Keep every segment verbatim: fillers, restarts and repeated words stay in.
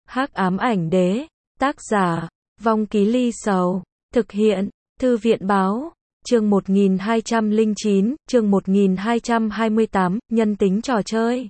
Hắc ám ảnh đế, tác giả, Vong Ký Ly Sầu, thực hiện, Thư viện báo, chương một nghìn hai trăm lẻ chín, chương một nghìn hai trăm hai mươi tám, nhân tính trò chơi.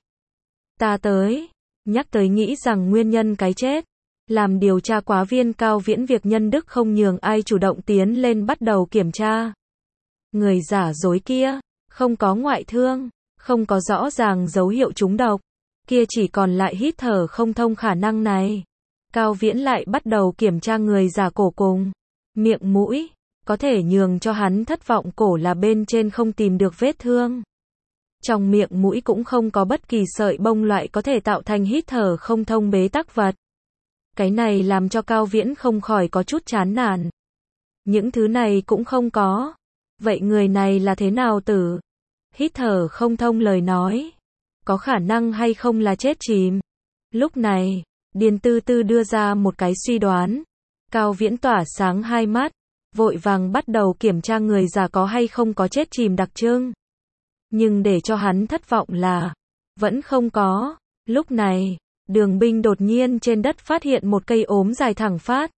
Ta tới, nhắc tới nghĩ rằng nguyên nhân cái chết, làm điều tra quá viên Cao Viễn việc nhân đức không nhường ai chủ động tiến lên bắt đầu kiểm tra. Người giả dối kia, không có ngoại thương, không có rõ ràng dấu hiệu trúng độc, kia chỉ còn lại hít thở không thông khả năng này. Cao Viễn lại bắt đầu kiểm tra người giả cổ cùng miệng mũi, có thể nhường cho hắn thất vọng cổ là bên trên không tìm được vết thương. Trong miệng mũi cũng không có bất kỳ sợi bông loại có thể tạo thành hít thở không thông bế tắc vật. Cái này làm cho Cao Viễn không khỏi có chút chán nản. Những thứ này cũng không có. Vậy người này là thế nào tử? Hít thở không thông lời nói, có khả năng hay không là chết chìm? Lúc này, Điền Tư Tư đưa ra một cái suy đoán. Cao Viễn tỏa sáng hai mắt, vội vàng bắt đầu kiểm tra người già có hay không có chết chìm đặc trưng. Nhưng để cho hắn thất vọng là, vẫn không có. Lúc này, Đường Binh đột nhiên trên đất phát hiện một cây ốm dài thẳng phát.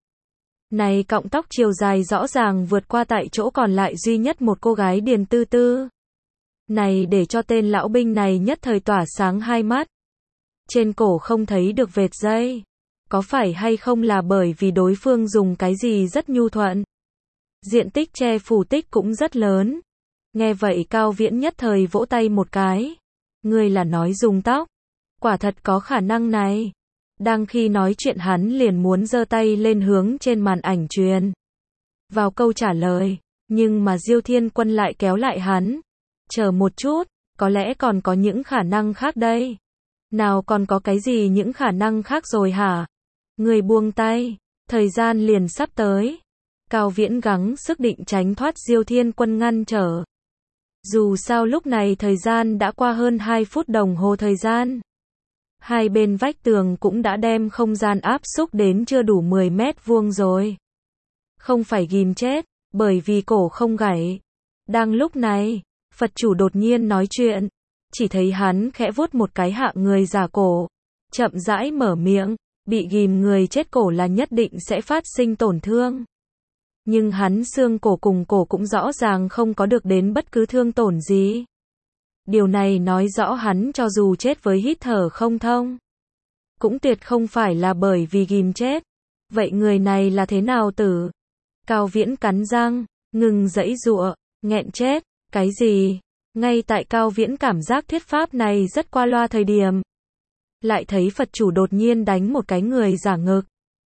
Này cọng tóc chiều dài rõ ràng vượt qua tại chỗ còn lại duy nhất một cô gái Điền Tư Tư. Này để cho tên lão binh này nhất thời tỏa sáng hai mắt. Trên cổ không thấy được vệt dây. Có phải hay không là bởi vì đối phương dùng cái gì rất nhu thuận? Diện tích che phủ tích cũng rất lớn. Nghe vậy Cao Viễn nhất thời vỗ tay một cái. Người là nói dùng tóc. Quả thật có khả năng này. Đang khi nói chuyện hắn liền muốn giơ tay lên hướng trên màn ảnh truyền vào câu trả lời. Nhưng mà Diêu Thiên Quân lại kéo lại hắn. Chờ một chút, có lẽ còn có những khả năng khác đây. Nào còn có cái gì những khả năng khác rồi hả? Người buông tay, thời gian liền sắp tới. Cao Viễn gắng sức định tránh thoát Diêu Thiên Quân ngăn trở. Dù sao lúc này thời gian đã qua hơn hai phút đồng hồ thời gian. Hai bên vách tường cũng đã đem không gian áp xúc đến chưa đủ mười mét vuông rồi. Không phải ghim chết, bởi vì cổ không gãy. Đang lúc này, Phật chủ đột nhiên nói chuyện. Chỉ thấy hắn khẽ vuốt một cái hạ người giả cổ. Chậm rãi mở miệng, bị ghim người chết cổ là nhất định sẽ phát sinh tổn thương. Nhưng hắn xương cổ cùng cổ cũng rõ ràng không có được đến bất cứ thương tổn gì. Điều này nói rõ hắn cho dù chết với hít thở không thông, cũng tuyệt không phải là bởi vì ghim chết. Vậy người này là thế nào tử? Cao Viễn cắn răng, ngừng giãy giụa, nghẹn chết. Cái gì? Ngay tại Cao Viễn cảm giác thuyết pháp này rất qua loa thời điểm, lại thấy Phật chủ đột nhiên đánh một cái người giả ngực.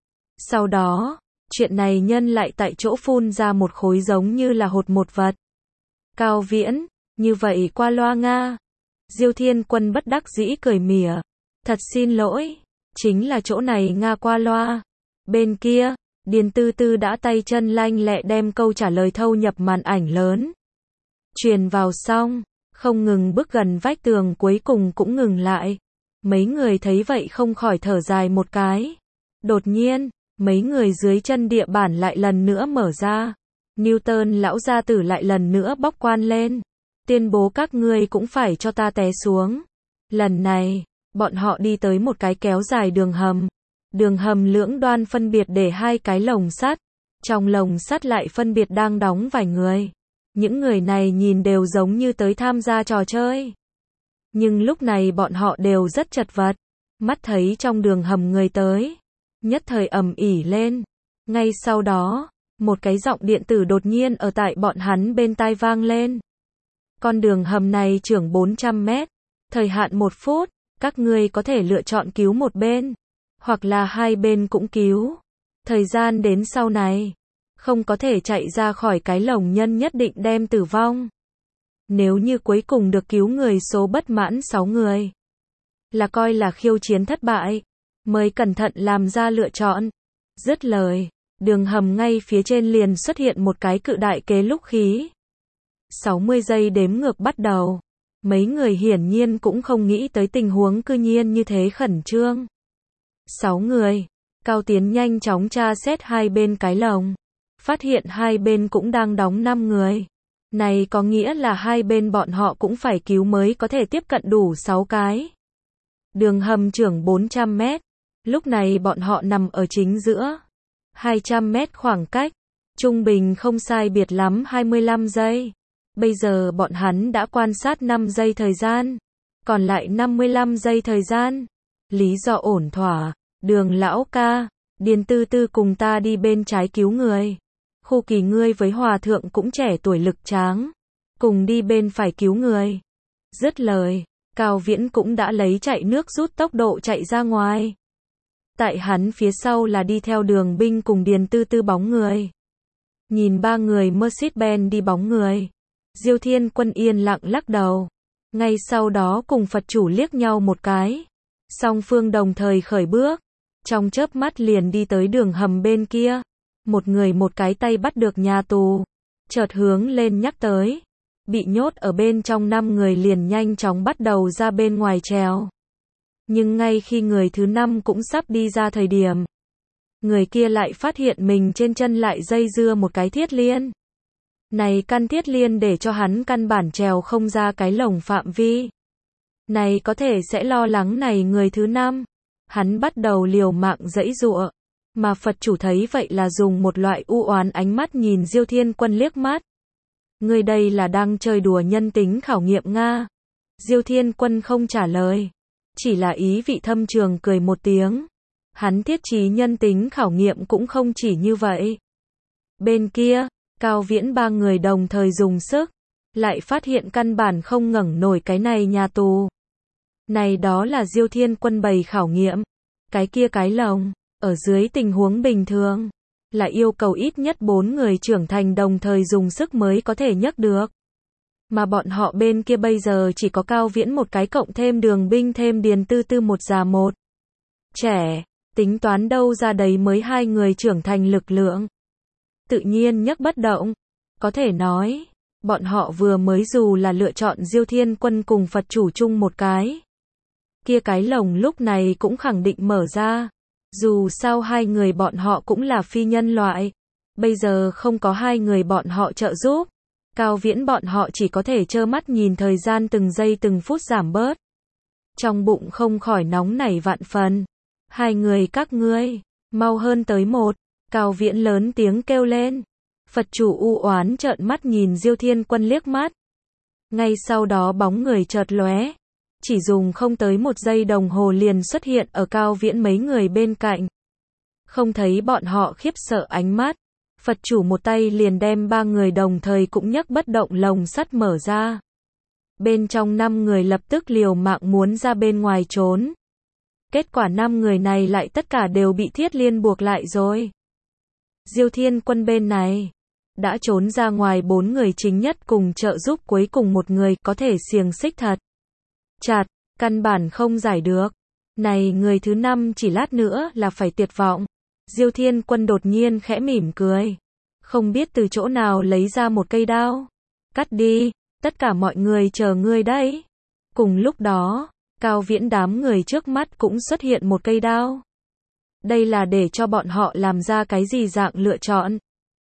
Sau đó, chuyện này nhân lại tại chỗ phun ra một khối giống như là hột một vật. Cao Viễn, như vậy qua loa nga. Diêu Thiên Quân bất đắc dĩ cười mỉa. Thật xin lỗi, chính là chỗ này nga qua loa. Bên kia, Điền Tư Tư đã tay chân lanh lẹ đem câu trả lời thâu nhập màn ảnh lớn. Truyền vào xong, không ngừng bước gần vách tường cuối cùng cũng ngừng lại. Mấy người thấy vậy không khỏi thở dài một cái. Đột nhiên, mấy người dưới chân địa bản lại lần nữa mở ra. Newton lão gia tử lại lần nữa bóc quan lên. Tuyên bố các ngươi cũng phải cho ta té xuống. Lần này, bọn họ đi tới một cái kéo dài đường hầm. Đường hầm lưỡng đoan phân biệt để hai cái lồng sắt. Trong lồng sắt lại phân biệt đang đóng vài người. Những người này nhìn đều giống như tới tham gia trò chơi. Nhưng lúc này bọn họ đều rất chật vật. Mắt thấy trong đường hầm người tới. Nhất thời ầm ỉ lên. Ngay sau đó, một cái giọng điện tử đột nhiên ở tại bọn hắn bên tai vang lên. Con đường hầm này trưởng bốn trăm mét. Thời hạn một phút. Các ngươi có thể lựa chọn cứu một bên. Hoặc là hai bên cũng cứu. Thời gian đến sau này. Không có thể chạy ra khỏi cái lồng nhân nhất định đem tử vong. Nếu như cuối cùng được cứu người số bất mãn sáu người. Là coi là khiêu chiến thất bại. Mới cẩn thận làm ra lựa chọn. Dứt lời, đường hầm ngay phía trên liền xuất hiện một cái cự đại kế lúc khí. sáu mươi giây đếm ngược bắt đầu. Mấy người hiển nhiên cũng không nghĩ tới tình huống cư nhiên như thế khẩn trương. sáu người. Cao Tiến nhanh chóng tra xét hai bên cái lồng. Phát hiện hai bên cũng đang đóng năm người. Này có nghĩa là hai bên bọn họ cũng phải cứu mới có thể tiếp cận đủ sáu cái. Đường hầm trưởng bốn trăm mét. Lúc này bọn họ nằm ở chính giữa. hai trăm mét khoảng cách. Trung bình không sai biệt lắm hai mươi lăm giây. Bây giờ bọn hắn đã quan sát năm giây thời gian. Còn lại năm mươi lăm giây thời gian. Lý do ổn thỏa. Đường lão ca. Điền Tư Tư cùng ta đi bên trái cứu người. Khu Kỳ ngươi với hòa thượng cũng trẻ tuổi lực tráng. Cùng đi bên phải cứu người. Dứt lời. Cao Viễn cũng đã lấy chạy nước rút tốc độ chạy ra ngoài. Tại hắn phía sau là đi theo Đường Binh cùng Điền Tư Tư bóng người. Nhìn ba người Mercedes-Benz đi bóng người. Diêu Thiên Quân yên lặng lắc đầu. Ngay sau đó cùng Phật chủ liếc nhau một cái. Song phương đồng thời khởi bước. Trong chớp mắt liền đi tới đường hầm bên kia. Một người một cái tay bắt được nhà tù. Chợt hướng lên nhắc tới. Bị nhốt ở bên trong năm người liền nhanh chóng bắt đầu ra bên ngoài trèo. Nhưng ngay khi người thứ năm cũng sắp đi ra thời điểm. Người kia lại phát hiện mình trên chân lại dây dưa một cái thiết liên. Này căn thiết liên để cho hắn căn bản trèo không ra cái lồng phạm vi. Này có thể sẽ lo lắng này người thứ năm. Hắn bắt đầu liều mạng giãy giụa. Mà Phật chủ thấy vậy là dùng một loại u oán ánh mắt nhìn Diêu Thiên Quân liếc mắt. Người đây là đang chơi đùa nhân tính khảo nghiệm Nga. Diêu Thiên Quân không trả lời. Chỉ là ý vị thâm trường cười một tiếng. Hắn thiết trí nhân tính khảo nghiệm cũng không chỉ như vậy. Bên kia, Cao Viễn ba người đồng thời dùng sức. Lại phát hiện căn bản không ngẩng nổi cái này nhà tù. Này đó là Diêu Thiên Quân bày khảo nghiệm. Cái kia cái lồng, ở dưới tình huống bình thường, là yêu cầu ít nhất bốn người trưởng thành đồng thời dùng sức mới có thể nhấc được. Mà bọn họ bên kia bây giờ chỉ có Cao Viễn một cái cộng thêm Đường Binh thêm Điền Tư Tư một già một trẻ, tính toán đâu ra đấy mới hai người trưởng thành lực lượng. Tự nhiên nhấc bất động. Có thể nói, bọn họ vừa mới dù là lựa chọn Diêu Thiên Quân cùng Phật chủ chung một cái. Kia cái lồng lúc này cũng khẳng định mở ra. Dù sao hai người bọn họ cũng là phi nhân loại. Bây giờ không có hai người bọn họ trợ giúp. Cao Viễn bọn họ chỉ có thể trơ mắt nhìn thời gian từng giây từng phút giảm bớt. Trong bụng không khỏi nóng nảy vạn phần. Hai người các ngươi, mau hơn tới một. Cao Viễn lớn tiếng kêu lên. Phật chủ u oán trợn mắt nhìn Diêu Thiên Quân liếc mắt. Ngay sau đó bóng người chợt lóe. Chỉ dùng không tới một giây đồng hồ liền xuất hiện ở Cao Viễn mấy người bên cạnh. Không thấy bọn họ khiếp sợ ánh mắt. Phật chủ một tay liền đem ba người đồng thời cũng nhấc bất động lồng sắt mở ra. Bên trong năm người lập tức liều mạng muốn ra bên ngoài trốn. Kết quả năm người này lại tất cả đều bị thiết liên buộc lại rồi. Diêu Thiên Quân bên này đã trốn ra ngoài bốn người chính nhất cùng trợ giúp cuối cùng một người có thể xiềng xích thật chặt, căn bản không giải được. Này người thứ năm chỉ lát nữa là phải tuyệt vọng. Diêu Thiên Quân đột nhiên khẽ mỉm cười. Không biết từ chỗ nào lấy ra một cây đao. Cắt đi, tất cả mọi người chờ ngươi đấy. Cùng lúc đó, Cao Viễn đám người trước mắt cũng xuất hiện một cây đao. Đây là để cho bọn họ làm ra cái gì dạng lựa chọn.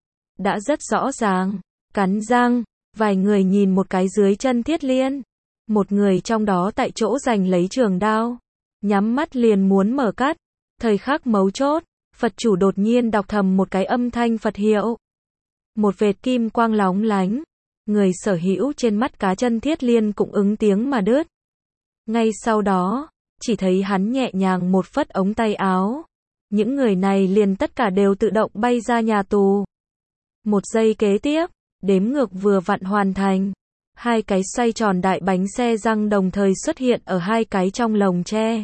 Đã rất rõ ràng, cắn răng, vài người nhìn một cái dưới chân thiết liên. Một người trong đó tại chỗ giành lấy trường đao. Nhắm mắt liền muốn mở cắt. Thời khắc mấu chốt, Phật chủ đột nhiên đọc thầm một cái âm thanh Phật hiệu. Một vệt kim quang lóng lánh. Người sở hữu trên mắt cá chân thiết liên cũng ứng tiếng mà đứt. Ngay sau đó, chỉ thấy hắn nhẹ nhàng một phất ống tay áo. Những người này liền tất cả đều tự động bay ra nhà tù. Một giây kế tiếp, đếm ngược vừa vặn hoàn thành. Hai cái xoay tròn đại bánh xe răng đồng thời xuất hiện ở hai cái trong lồng tre.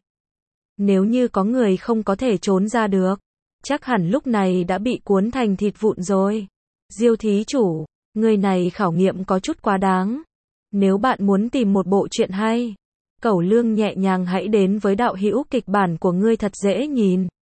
Nếu như có người không có thể trốn ra được, chắc hẳn lúc này đã bị cuốn thành thịt vụn rồi. Diêu thí chủ, người này khảo nghiệm có chút quá đáng. Nếu bạn muốn tìm một bộ truyện hay, Cẩu Lương nhẹ nhàng hãy đến với đạo hữu kịch bản của ngươi thật dễ nhìn.